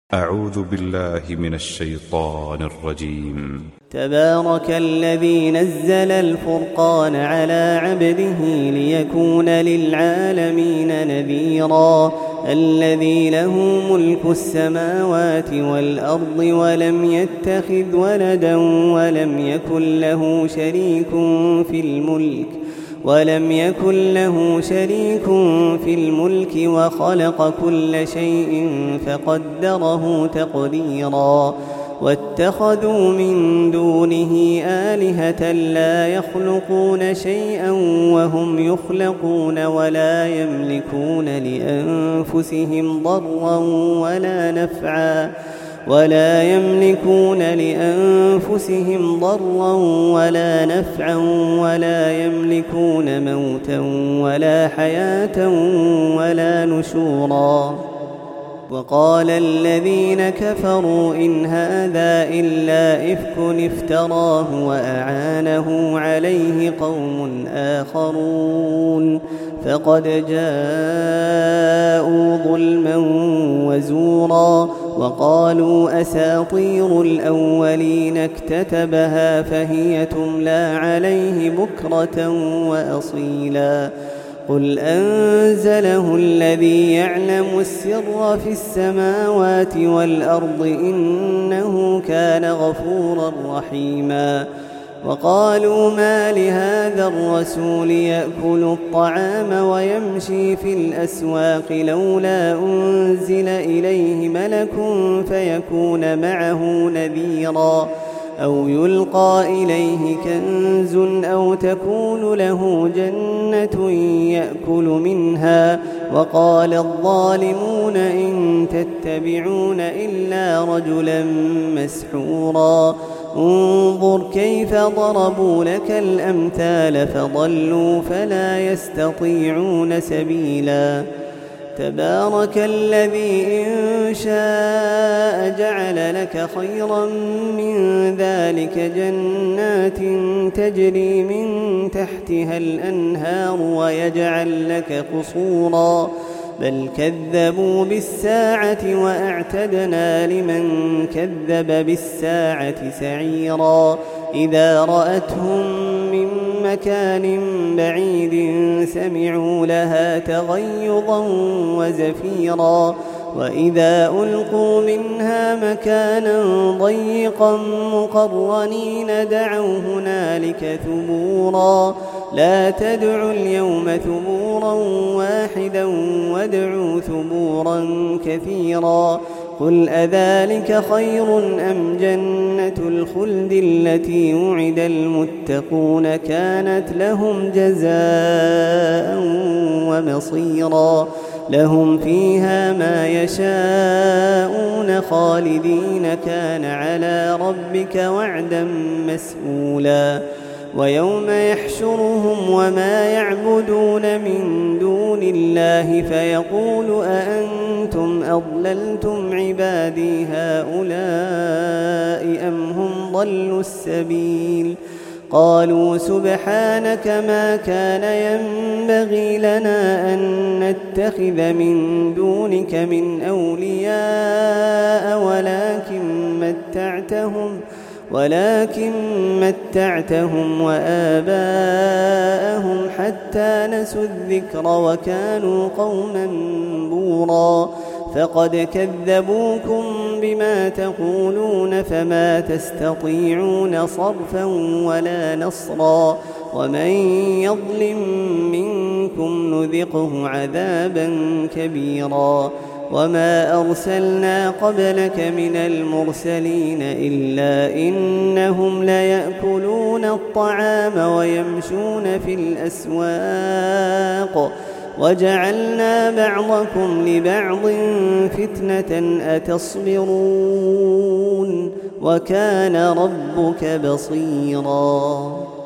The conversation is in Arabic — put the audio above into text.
أعوذ بالله من الشيطان الرجيم. تبارك الذي نزل الفرقان على عبده ليكون للعالمين نذيرا الذي له ملك السماوات والأرض ولم يتخذ ولدا ولم يكن له شريك في الملك وخلق كل شيء فقدره تقديرا واتخذوا من دونه آلهة لا يخلقون شيئا وهم يخلقون ولا يملكون لأنفسهم ضرا ولا نفعا ولا يملكون موتا ولا حياة ولا نشورا. وقال الذين كفروا إن هذا إلا إفك افتراه وأعانه عليه قوم آخرون فقد جاءوا ظلما وزورا. وقالوا أساطير الأولين اكتتبها فهي تملى عليه بكرة وأصيلا. قل أنزله الذي يعلم السر في السماوات والأرض إنه كان غفورا رحيما. وقالوا ما لهذا الرسول يأكل الطعام ويمشي في الأسواق لولا أنزل إليه ملك فيكون معه نذيرا أو يلقى إليه كنز أو تكون له جنة يأكل منها. وقال الظالمون إن تتبعون إلا رجلا مسحورا. انظر كيف ضربوا لك الأمثال فضلوا فلا يستطيعون سبيلا. تبارك الذي إن شاء جعل لك خيرا من ذلك جنات تجري من تحتها الأنهار ويجعل لك قصورا بل كذبوا بالساعة وأعتدنا لمن كذب بالساعة سعيرا. إذا رأتهم من مكان بعيد سمعوا لها تغيظا وزفيرا. وإذا ألقوا منها مكانا ضيقا مقرنين دعوا هنالك ثبورا. لا تدعوا اليوم ثبورا واحدا وادعوا ثبورا كثيرا. قل أذلك خير أم جنة الخلد التي وعد المتقون كانت لهم جزاء ومصيرا. لهم فيها ما يشاءون خالدين كان على ربك وعدا مسئولا. ويوم يحشرهم وما يعبدون من دون الله فيقول أأنتم أضللتم عبادي هؤلاء أم هم ضلوا السبيل. قالوا سبحانك ما كان ينبغي لنا أن نتخذ من دونك من أولياء ولكن متعتهم وآباءهم حتى نسوا الذكر وكانوا قوما بورا. فقد كذبوكم بما تقولون فما تستطيعون صرفا ولا نصرا. ومن يظلم منكم نذقه عذابا كبيرا. وما أرسلنا قبلك من المرسلين إلا إنهم ليأكلون الطعام ويمشون في الأسواق وجعلنا بعضكم لبعض فتنة أتصبرون وكان ربك بصيرا.